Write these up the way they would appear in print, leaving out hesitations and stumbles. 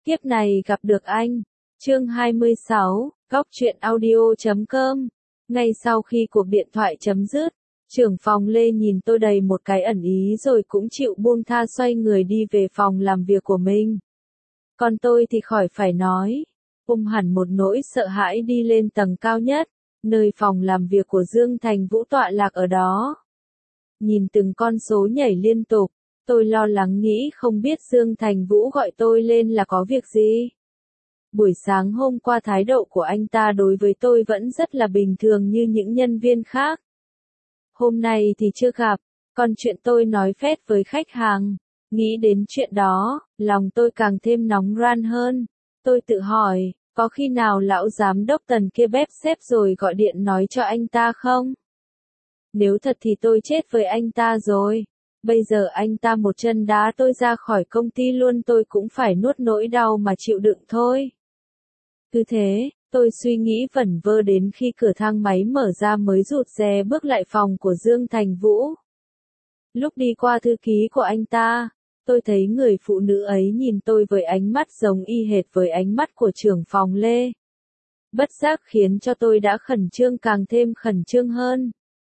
Kiếp này gặp được anh. Chương 26, Góc truyện audio.com. Ngay sau khi cuộc điện thoại chấm dứt, trưởng phòng Lê nhìn tôi đầy một cái ẩn ý rồi cũng chịu buông tha xoay người đi về phòng làm việc của mình. Còn tôi thì khỏi phải nói, hẳn một nỗi sợ hãi đi lên tầng cao nhất, nơi phòng làm việc của Dương Thành Vũ tọa lạc ở đó. Nhìn từng con số nhảy liên tục, tôi lo lắng nghĩ không biết Dương Thành Vũ gọi tôi lên là có việc gì. Buổi sáng hôm qua thái độ của anh ta đối với tôi vẫn rất là bình thường như những nhân viên khác. Hôm nay thì chưa gặp, còn chuyện tôi nói phét với khách hàng. Nghĩ đến chuyện đó, lòng tôi càng thêm nóng ran hơn. Tôi tự hỏi, có khi nào lão giám đốc Tần kia bếp xếp rồi gọi điện nói cho anh ta không? Nếu thật thì tôi chết với anh ta rồi. Bây giờ anh ta một chân đá tôi ra khỏi công ty luôn, tôi cũng phải nuốt nỗi đau mà chịu đựng thôi. Cứ thế, tôi suy nghĩ vẩn vơ đến khi cửa thang máy mở ra mới rụt rè bước lại phòng của Dương Thành Vũ. Lúc đi qua thư ký của anh ta, tôi thấy người phụ nữ ấy nhìn tôi với ánh mắt giống y hệt với ánh mắt của trưởng phòng Lê. Bất giác khiến cho tôi đã khẩn trương càng thêm khẩn trương hơn.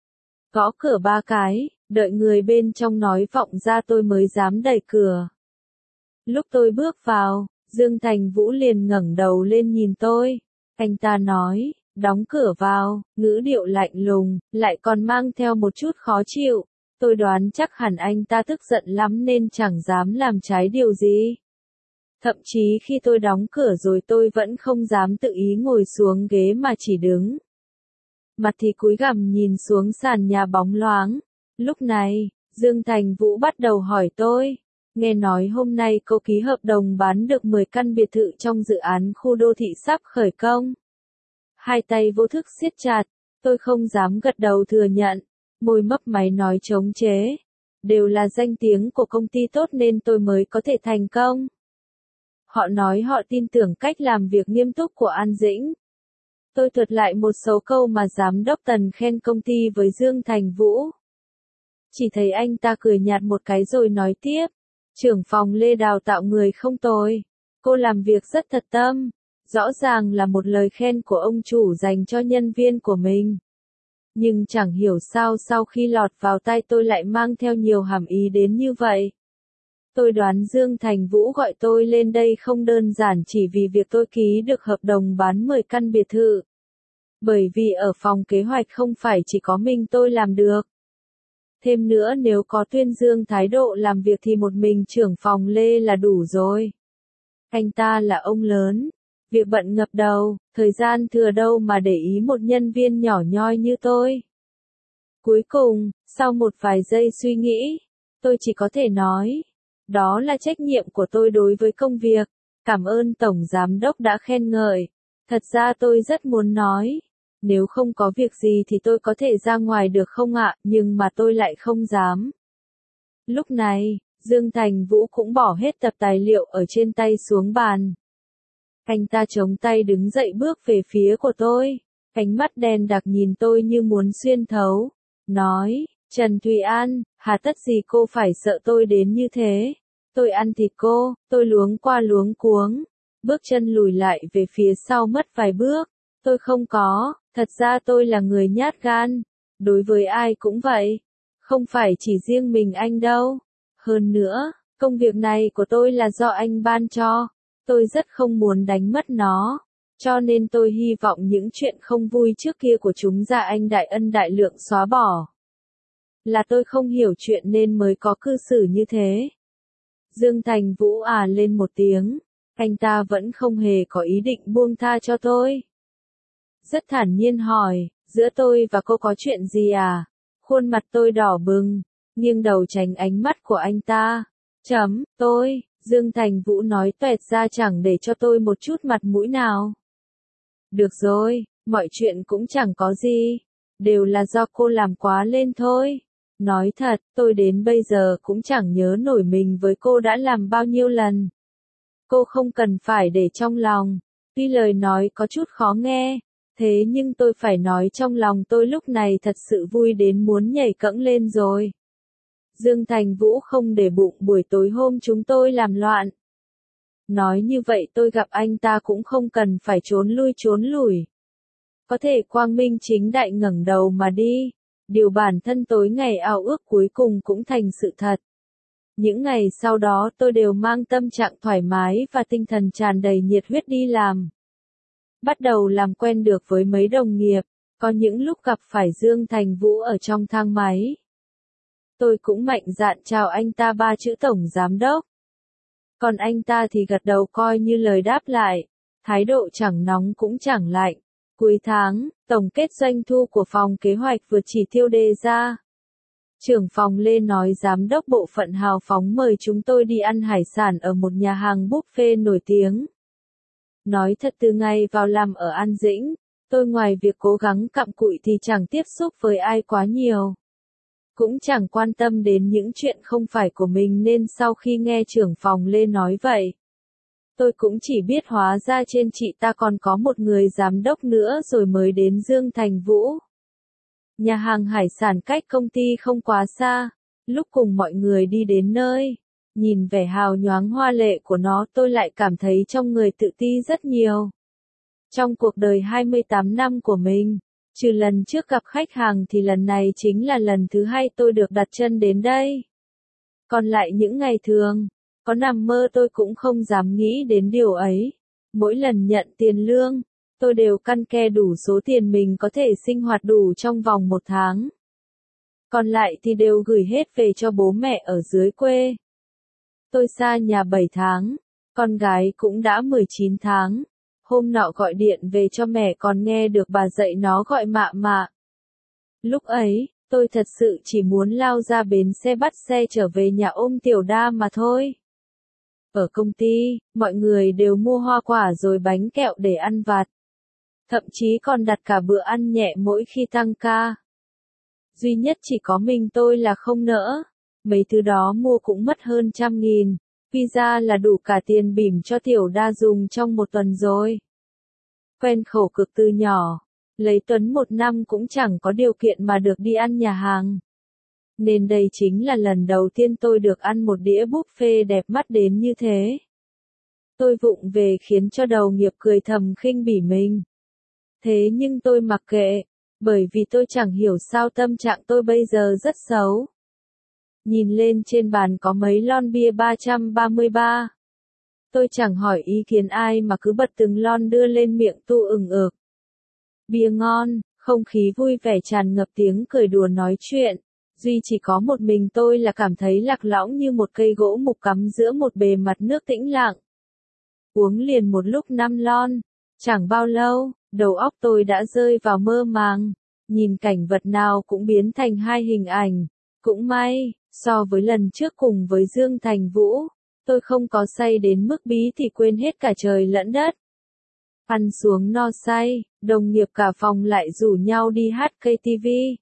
Gõ cửa 3 cái, đợi người bên trong nói vọng ra tôi mới dám đẩy cửa. Lúc tôi bước vào, Dương Thành Vũ liền ngẩng đầu lên nhìn tôi. Anh ta nói, đóng cửa vào, ngữ điệu lạnh lùng, lại còn mang theo một chút khó chịu. Tôi đoán chắc hẳn anh ta tức giận lắm nên chẳng dám làm trái điều gì. Thậm chí khi tôi đóng cửa rồi tôi vẫn không dám tự ý ngồi xuống ghế mà chỉ đứng. Mặt thì cúi gằm nhìn xuống sàn nhà bóng loáng. Lúc này, Dương Thành Vũ bắt đầu hỏi tôi. Nghe nói hôm nay cô ký hợp đồng bán được 10 căn biệt thự trong dự án khu đô thị sắp khởi công. Hai tay vô thức siết chặt, tôi không dám gật đầu thừa nhận, môi mấp máy nói chống chế. Đều là danh tiếng của công ty tốt nên tôi mới có thể thành công. Họ nói họ tin tưởng cách làm việc nghiêm túc của An Dĩnh. Tôi thuật lại một số câu mà giám đốc Tần khen công ty với Dương Thành Vũ. Chỉ thấy anh ta cười nhạt một cái rồi nói tiếp. Trưởng phòng Lê đào tạo người không tồi. Cô làm việc rất thật tâm. Rõ ràng là một lời khen của ông chủ dành cho nhân viên của mình. Nhưng chẳng hiểu sao sau khi lọt vào tai tôi lại mang theo nhiều hàm ý đến như vậy. Tôi đoán Dương Thành Vũ gọi tôi lên đây không đơn giản chỉ vì việc tôi ký được hợp đồng bán 10 căn biệt thự. Bởi vì ở phòng kế hoạch không phải chỉ có mình tôi làm được. Thêm nữa nếu có tuyên dương thái độ làm việc thì một mình trưởng phòng Lê là đủ rồi. Anh ta là ông lớn. Việc bận ngập đầu, thời gian thừa đâu mà để ý một nhân viên nhỏ nhoi như tôi. Cuối cùng, sau một vài giây suy nghĩ, tôi chỉ có thể nói. Đó là trách nhiệm của tôi đối với công việc. Cảm ơn Tổng Giám Đốc đã khen ngợi. Thật ra tôi rất muốn nói. Nếu không có việc gì thì tôi có thể ra ngoài được không ạ, nhưng mà tôi lại không dám. Lúc này, Dương Thành Vũ cũng bỏ hết tập tài liệu ở trên tay xuống bàn. Anh ta chống tay đứng dậy bước về phía của tôi. Ánh mắt đen đặc nhìn tôi như muốn xuyên thấu. Nói, Trần Thùy An, hà tất gì cô phải sợ tôi đến như thế? Tôi ăn thịt cô, tôi luống qua luống cuống. Bước chân lùi lại về phía sau mất vài bước. Tôi không có, thật ra tôi là người nhát gan. Đối với ai cũng vậy. Không phải chỉ riêng mình anh đâu. Hơn nữa, công việc này của tôi là do anh ban cho. Tôi rất không muốn đánh mất nó. Cho nên tôi hy vọng những chuyện không vui trước kia của chúng ra anh đại ân đại lượng xóa bỏ. Là tôi không hiểu chuyện nên mới có cư xử như thế. Dương Thành Vũ lên một tiếng. Anh ta vẫn không hề có ý định buông tha cho tôi. Rất thản nhiên hỏi, giữa tôi và cô có chuyện gì à? Khuôn mặt tôi đỏ bừng, nghiêng đầu tránh ánh mắt của anh ta. Tôi, Dương Thành Vũ nói toẹt ra chẳng để cho tôi một chút mặt mũi nào. Được rồi, mọi chuyện cũng chẳng có gì. Đều là do cô làm quá lên thôi. Nói thật, tôi đến bây giờ cũng chẳng nhớ nổi mình với cô đã làm bao nhiêu lần. Cô không cần phải để trong lòng. Tuy lời nói có chút khó nghe. Thế nhưng tôi phải nói trong lòng tôi lúc này thật sự vui đến muốn nhảy cẫng lên rồi. Dương Thành Vũ không để bụng buổi tối hôm chúng tôi làm loạn. Nói như vậy tôi gặp anh ta cũng không cần phải trốn lùi. Có thể quang minh chính đại ngẩng đầu mà đi. Điều bản thân tối ngày ao ước cuối cùng cũng thành sự thật. Những ngày sau đó tôi đều mang tâm trạng thoải mái và tinh thần tràn đầy nhiệt huyết đi làm. Bắt đầu làm quen được với mấy đồng nghiệp, có những lúc gặp phải Dương Thành Vũ ở trong thang máy. Tôi cũng mạnh dạn chào anh ta 3 chữ tổng giám đốc. Còn anh ta thì gật đầu coi như lời đáp lại, thái độ chẳng nóng cũng chẳng lạnh. Cuối tháng, tổng kết doanh thu của phòng kế hoạch vượt chỉ tiêu đề ra. Trưởng phòng Lê nói giám đốc bộ phận hào phóng mời chúng tôi đi ăn hải sản ở một nhà hàng buffet nổi tiếng. Nói thật từ ngày vào làm ở An Dĩnh, tôi ngoài việc cố gắng cặm cụi thì chẳng tiếp xúc với ai quá nhiều. Cũng chẳng quan tâm đến những chuyện không phải của mình nên sau khi nghe trưởng phòng Lê nói vậy, tôi cũng chỉ biết hóa ra trên chị ta còn có một người giám đốc nữa rồi mới đến Dương Thành Vũ. Nhà hàng hải sản cách công ty không quá xa, lúc cùng mọi người đi đến nơi, nhìn vẻ hào nhoáng hoa lệ của nó tôi lại cảm thấy trong người tự ti rất nhiều. Trong cuộc đời 28 năm của mình, trừ lần trước gặp khách hàng thì lần này chính là lần thứ 2 tôi được đặt chân đến đây. Còn lại những ngày thường, có nằm mơ tôi cũng không dám nghĩ đến điều ấy. Mỗi lần nhận tiền lương, tôi đều căn ke đủ số tiền mình có thể sinh hoạt đủ trong vòng 1 tháng. Còn lại thì đều gửi hết về cho bố mẹ ở dưới quê. Tôi xa nhà 7 tháng, con gái cũng đã 19 tháng. Hôm nọ gọi điện về cho mẹ còn nghe được bà dạy nó gọi mạ mạ. Lúc ấy, tôi thật sự chỉ muốn lao ra bến xe bắt xe trở về nhà ôm Tiểu Đa mà thôi. Ở công ty, mọi người đều mua hoa quả rồi bánh kẹo để ăn vặt. Thậm chí còn đặt cả bữa ăn nhẹ mỗi khi tăng ca. Duy nhất chỉ có mình tôi là không nỡ. Mấy thứ đó mua cũng mất hơn 100.000. Pizza là đủ cả tiền bỉm cho Tiểu Đa dùng trong 1 tuần rồi. Quen khổ cực từ nhỏ, lấy Tuấn 1 năm cũng chẳng có điều kiện mà được đi ăn nhà hàng. Nên đây chính là lần đầu tiên tôi được ăn một đĩa buffet đẹp mắt đến như thế. Tôi vụng về khiến cho đồng nghiệp cười thầm khinh bỉ mình. Thế nhưng tôi mặc kệ, bởi vì tôi chẳng hiểu sao tâm trạng tôi bây giờ rất xấu. Nhìn lên trên bàn có mấy lon bia 333. Tôi chẳng hỏi ý kiến ai mà cứ bật từng lon đưa lên miệng tu ừng ực. Bia ngon, không khí vui vẻ tràn ngập tiếng cười đùa nói chuyện. Duy chỉ có một mình tôi là cảm thấy lạc lõng như một cây gỗ mục cắm giữa một bề mặt nước tĩnh lặng. Uống liền một lúc 5 lon. Chẳng bao lâu, đầu óc tôi đã rơi vào mơ màng. Nhìn cảnh vật nào cũng biến thành 2 hình ảnh. Cũng may, so với lần trước cùng với Dương Thành Vũ, tôi không có say đến mức bí thì quên hết cả trời lẫn đất. Ăn xuống no say, đồng nghiệp cả phòng lại rủ nhau đi hát KTV.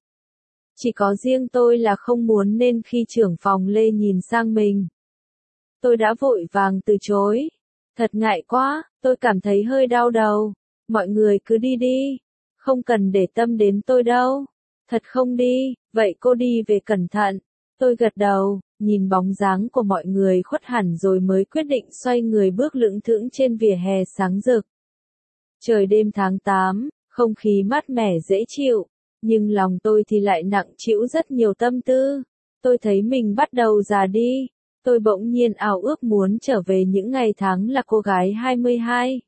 Chỉ có riêng tôi là không muốn nên khi trưởng phòng Lê nhìn sang mình, tôi đã vội vàng từ chối. Thật ngại quá, tôi cảm thấy hơi đau đầu. Mọi người cứ đi đi, không cần để tâm đến tôi đâu. Thật không đi, vậy cô đi về cẩn thận. Tôi gật đầu, nhìn bóng dáng của mọi người khuất hẳn rồi mới quyết định xoay người bước lững thững trên vỉa hè sáng rực. Trời đêm tháng 8, không khí mát mẻ dễ chịu, nhưng lòng tôi thì lại nặng trĩu rất nhiều tâm tư. Tôi thấy mình bắt đầu già đi. Tôi bỗng nhiên ao ước muốn trở về những ngày tháng là cô gái 22,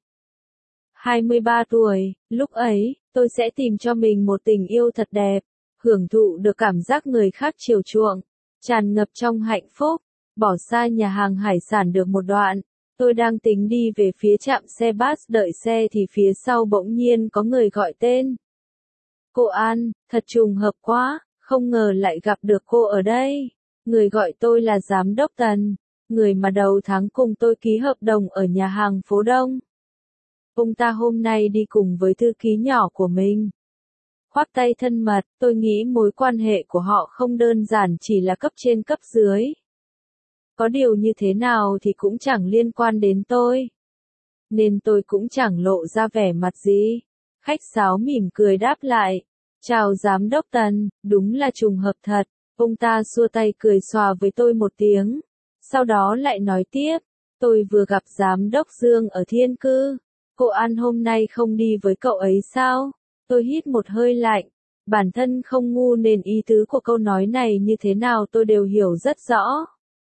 23 tuổi, lúc ấy, tôi sẽ tìm cho mình một tình yêu thật đẹp, hưởng thụ được cảm giác người khác chiều chuộng, tràn ngập trong hạnh phúc. Bỏ xa nhà hàng hải sản được một đoạn, tôi đang tính đi về phía trạm xe bus đợi xe thì phía sau bỗng nhiên có người gọi tên. Cô An, thật trùng hợp quá, không ngờ lại gặp được cô ở đây. Người gọi tôi là Giám đốc Tần, người mà đầu tháng cùng tôi ký hợp đồng ở nhà hàng phố Đông. Ông ta hôm nay đi cùng với thư ký nhỏ của mình. Khoác tay thân mật, tôi nghĩ mối quan hệ của họ không đơn giản chỉ là cấp trên cấp dưới. Có điều như thế nào thì cũng chẳng liên quan đến tôi. Nên tôi cũng chẳng lộ ra vẻ mặt gì. Khách sáo mỉm cười đáp lại. Chào Giám đốc Tần, đúng là trùng hợp thật. Ông ta xua tay cười xòa với tôi một tiếng. Sau đó lại nói tiếp. Tôi vừa gặp giám đốc Dương ở Thiên Cư. Cô An hôm nay không đi với cậu ấy sao? Tôi hít một hơi lạnh. Bản thân không ngu nên ý tứ của câu nói này như thế nào tôi đều hiểu rất rõ.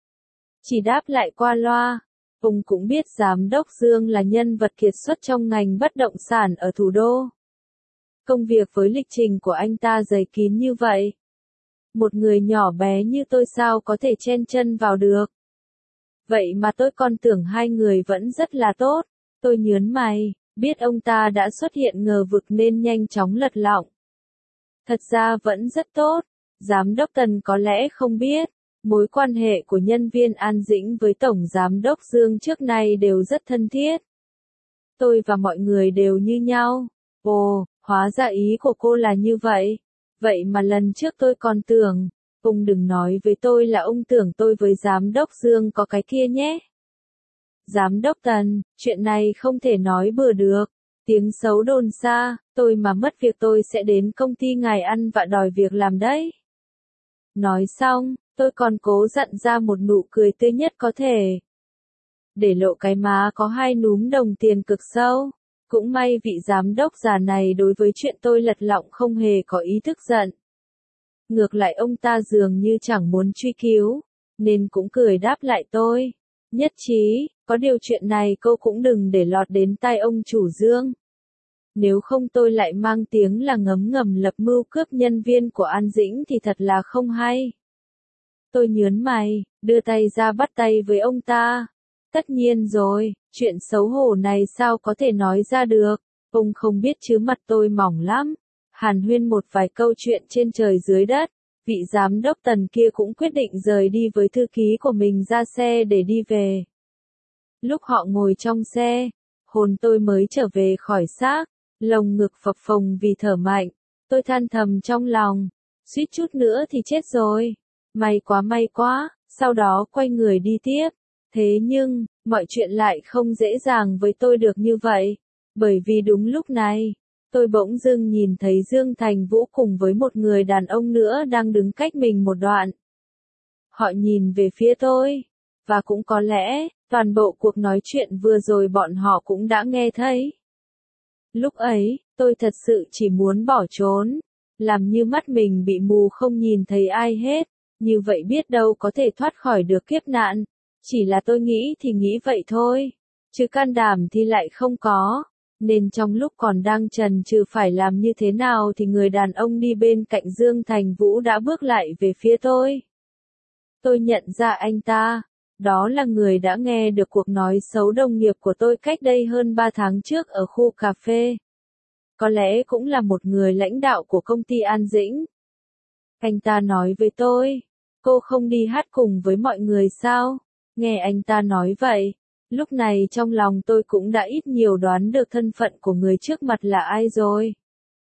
Chỉ đáp lại qua loa. Ông cũng biết giám đốc Dương là nhân vật kiệt xuất trong ngành bất động sản ở thủ đô. Công việc với lịch trình của anh ta dày kín như vậy. Một người nhỏ bé như tôi sao có thể chen chân vào được. Vậy mà tôi còn tưởng hai người vẫn rất là tốt. Tôi nhớn mày, biết ông ta đã xuất hiện ngờ vực nên nhanh chóng lật lọng. Thật ra vẫn rất tốt. Giám đốc Tần có lẽ không biết. Mối quan hệ của nhân viên An Dĩnh với Tổng Giám đốc Dương trước nay đều rất thân thiết. Tôi và mọi người đều như nhau. Ồ, hóa ra ý của cô là như vậy. Vậy mà lần trước tôi còn tưởng, ông đừng nói với tôi là ông tưởng tôi với Giám đốc Dương có cái kia nhé. Giám đốc Tần, chuyện này không thể nói bừa được. Tiếng xấu đồn xa, tôi mà mất việc tôi sẽ đến công ty ngài ăn vạ đòi việc làm đấy. Nói xong, tôi còn cố dặn ra một nụ cười tươi nhất có thể. Để lộ cái má có hai núm đồng tiền cực sâu. Cũng may vị giám đốc già này đối với chuyện tôi lật lọng không hề có ý thức giận. Ngược lại ông ta dường như chẳng muốn truy cứu, nên cũng cười đáp lại tôi. Nhất trí, có điều chuyện này cô cũng đừng để lọt đến tai ông chủ Dương. Nếu không tôi lại mang tiếng là ngấm ngầm lập mưu cướp nhân viên của An Dĩnh thì thật là không hay. Tôi nhớn mày, đưa tay ra bắt tay với ông ta. Tất nhiên rồi, chuyện xấu hổ này sao có thể nói ra được, ông không biết chứ mặt tôi mỏng lắm. Hàn huyên một vài câu chuyện trên trời dưới đất, vị giám đốc Tần kia cũng quyết định rời đi với thư ký của mình ra xe để đi về. Lúc họ ngồi trong xe, hồn tôi mới trở về khỏi xác, lồng ngực phập phồng vì thở mạnh, tôi than thầm trong lòng, suýt chút nữa thì chết rồi, may quá, sau đó quay người đi tiếp. Thế nhưng, mọi chuyện lại không dễ dàng với tôi được như vậy, bởi vì đúng lúc này, tôi bỗng dưng nhìn thấy Dương Thành Vũ cùng với một người đàn ông nữa đang đứng cách mình một đoạn. Họ nhìn về phía tôi, và cũng có lẽ, toàn bộ cuộc nói chuyện vừa rồi bọn họ cũng đã nghe thấy. Lúc ấy, tôi thật sự chỉ muốn bỏ trốn, làm như mắt mình bị mù không nhìn thấy ai hết, như vậy biết đâu có thể thoát khỏi được kiếp nạn. Chỉ là tôi nghĩ thì nghĩ vậy thôi, chứ can đảm thì lại không có, nên trong lúc còn đang chần chừ phải làm như thế nào thì người đàn ông đi bên cạnh Dương Thành Vũ đã bước lại về phía tôi. Tôi nhận ra anh ta, đó là người đã nghe được cuộc nói xấu đồng nghiệp của tôi cách đây hơn 3 tháng trước ở khu cà phê. Có lẽ cũng là một người lãnh đạo của công ty An Dĩnh. Anh ta nói với tôi, cô không đi hát cùng với mọi người sao? Nghe anh ta nói vậy, lúc này trong lòng tôi cũng đã ít nhiều đoán được thân phận của người trước mặt là ai rồi.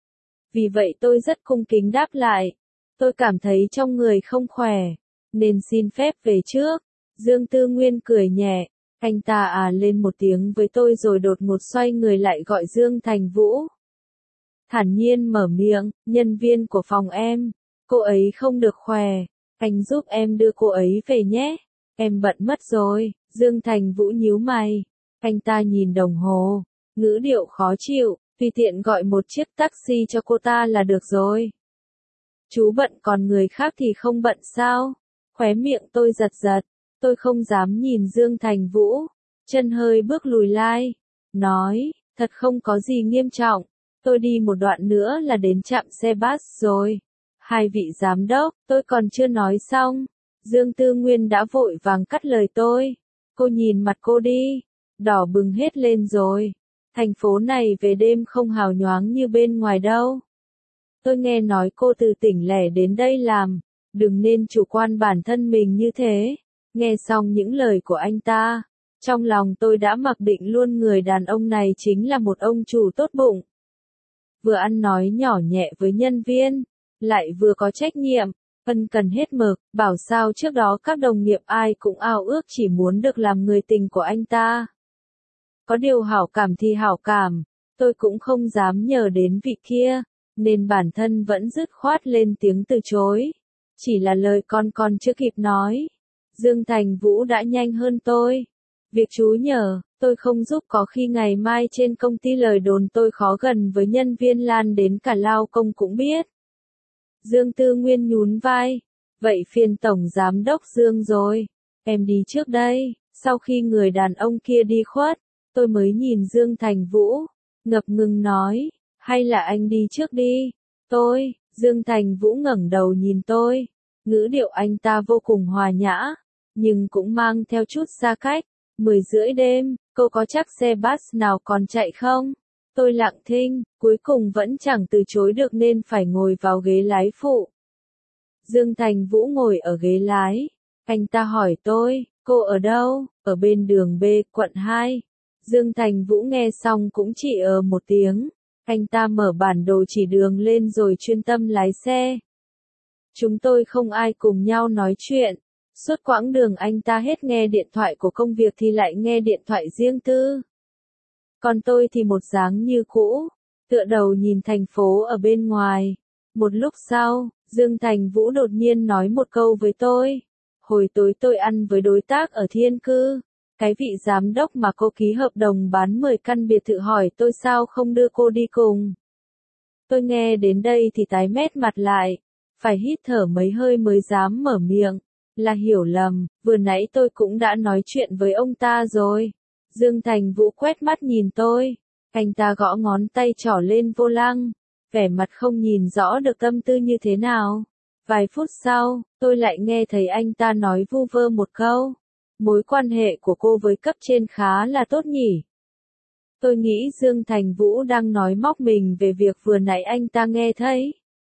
Vì vậy tôi rất cung kính đáp lại, tôi cảm thấy trong người không khỏe, nên xin phép về trước. Dương Tư Nguyên cười nhẹ, anh ta lên một tiếng với tôi rồi đột ngột xoay người lại gọi Dương Thành Vũ. Thản nhiên mở miệng, nhân viên của phòng em, cô ấy không được khỏe, anh giúp em đưa cô ấy về nhé. Em bận mất rồi, Dương Thành Vũ nhíu mày. Anh ta nhìn đồng hồ, ngữ điệu khó chịu, tùy tiện gọi một chiếc taxi cho cô ta là được rồi. Chú bận còn người khác thì không bận sao? Khóe miệng tôi giật giật, tôi không dám nhìn Dương Thành Vũ, chân hơi bước lùi lại, nói, thật không có gì nghiêm trọng, tôi đi một đoạn nữa là đến trạm xe bus rồi. Hai vị giám đốc, tôi còn chưa nói xong. Dương Tư Nguyên đã vội vàng cắt lời tôi. Cô nhìn mặt cô đi, đỏ bừng hết lên rồi. Thành phố này về đêm không hào nhoáng như bên ngoài đâu. Tôi nghe nói cô từ tỉnh lẻ đến đây làm, đừng nên chủ quan bản thân mình như thế. Nghe xong những lời của anh ta, trong lòng tôi đã mặc định luôn người đàn ông này chính là một ông chủ tốt bụng. Vừa ăn nói nhỏ nhẹ với nhân viên, lại vừa có trách nhiệm. Ân cần hết mực, bảo sao trước đó các đồng nghiệp ai cũng ao ước chỉ muốn được làm người tình của anh ta. Có điều hảo cảm thì hảo cảm, tôi cũng không dám nhờ đến vị kia, nên bản thân vẫn dứt khoát lên tiếng từ chối. Chỉ là lời con chưa kịp nói. Dương Thành Vũ đã nhanh hơn tôi. Việc chú nhờ, tôi không giúp có khi ngày mai trên công ty lời đồn tôi khó gần với nhân viên lan đến cả lao công cũng biết. Dương Tư Nguyên nhún vai. Vậy phiền Tổng Giám đốc Dương rồi. Em đi trước đây. Sau khi người đàn ông kia đi khuất, tôi mới nhìn Dương Thành Vũ, ngập ngừng nói, hay là anh đi trước đi. Dương Thành Vũ ngẩng đầu nhìn tôi, ngữ điệu anh ta vô cùng hòa nhã, nhưng cũng mang theo chút xa cách. 10:30 đêm, cô có chắc xe bus nào còn chạy không? Tôi lặng thinh, cuối cùng vẫn chẳng từ chối được nên phải ngồi vào ghế lái phụ. Dương Thành Vũ ngồi ở ghế lái. Anh ta hỏi tôi, cô ở đâu? Ở bên đường B, quận 2. Dương Thành Vũ nghe xong cũng chỉ một tiếng. Anh ta mở bản đồ chỉ đường lên rồi chuyên tâm lái xe. Chúng tôi không ai cùng nhau nói chuyện. Suốt quãng đường anh ta hết nghe điện thoại của công việc thì lại nghe điện thoại riêng tư. Còn tôi thì một dáng như cũ, tựa đầu nhìn thành phố ở bên ngoài. Một lúc sau, Dương Thành Vũ đột nhiên nói một câu với tôi. Hồi tối tôi ăn với đối tác ở Thiên Cư. Cái vị giám đốc mà cô ký hợp đồng bán 10 căn biệt thự hỏi tôi sao không đưa cô đi cùng. Tôi nghe đến đây thì tái mét mặt lại, phải hít thở mấy hơi mới dám mở miệng. Là hiểu lầm, vừa nãy tôi cũng đã nói chuyện với ông ta rồi. Dương Thành Vũ quét mắt nhìn tôi, anh ta gõ ngón tay trỏ lên vô lăng, vẻ mặt không nhìn rõ được tâm tư như thế nào. Vài phút sau, tôi lại nghe thấy anh ta nói vu vơ một câu. Mối quan hệ của cô với cấp trên khá là tốt nhỉ. Tôi nghĩ Dương Thành Vũ đang nói móc mình về việc vừa nãy anh ta nghe thấy.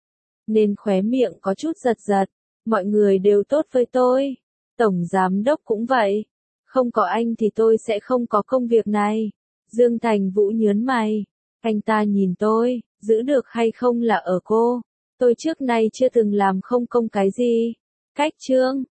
Nên khóe miệng có chút giật giật. Mọi người đều tốt với tôi. Tổng giám đốc cũng vậy. Không có anh thì tôi sẽ không có công việc này. Dương Thành Vũ nhớn mày. Anh ta nhìn tôi, giữ được hay không là ở cô. Tôi trước nay chưa từng làm không công cái gì. Cách trương,